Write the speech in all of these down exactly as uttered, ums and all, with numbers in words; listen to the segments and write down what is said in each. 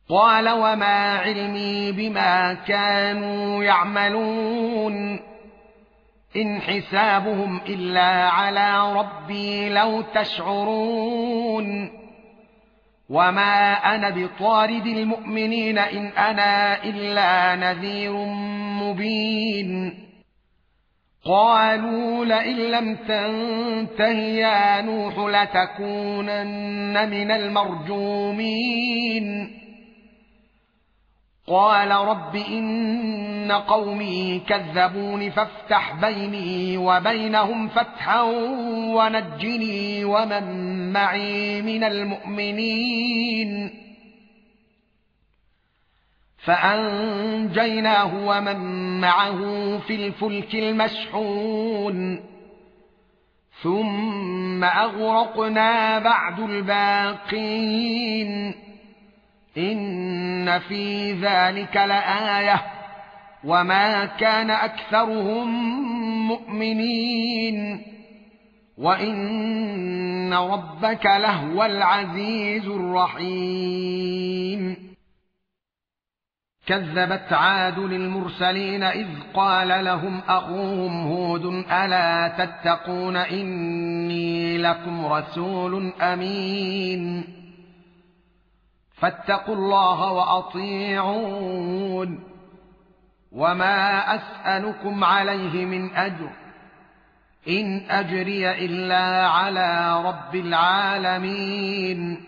قال وما علمي بما كانوا يعملون إن حسابهم إلا على ربي لو تشعرون وما أنا بطارد المؤمنين إن أنا إلا نذير مبين قالوا لئن لم تنته يا نوح لتكونن من المرجومين قال رب إن قومي كذبون فافتح بيني وبينهم فتحا ونجني ومن معي من المؤمنين فأنجيناه ومن معه في الفلك المشحون ثم أغرقنا بعد الباقين إن في ذلك لآية وما كان أكثرهم مؤمنين وإن ربك لهو العزيز الرحيم كذبت عاد للمرسلين إذ قال لهم أخوهم هود ألا تتقون إني لكم رسول أمين فاتقوا الله وأطيعون وما أسألكم عليه من أجر إن أجري إلا على رب العالمين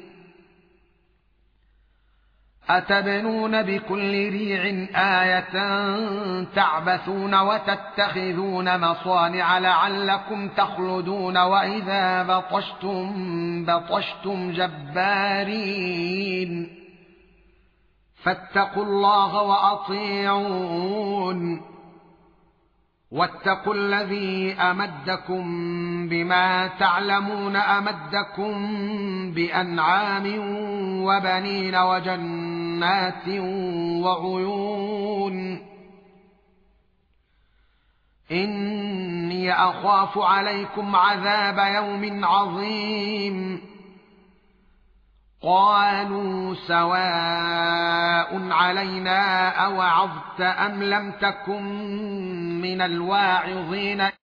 أتبنون بكل ريع آية تعبثون وتتخذون مصانع لعلكم تخلدون وإذا بطشتم بطشتم جبارين فاتقوا الله وأطيعون واتقوا الذي أمدكم بما تعلمون أمدكم بأنعام وبنين وجنات وعيون إني أخاف عليكم عذاب يوم عظيم قالوا سواء علينا أوعظت أم لم تكن من الواعظين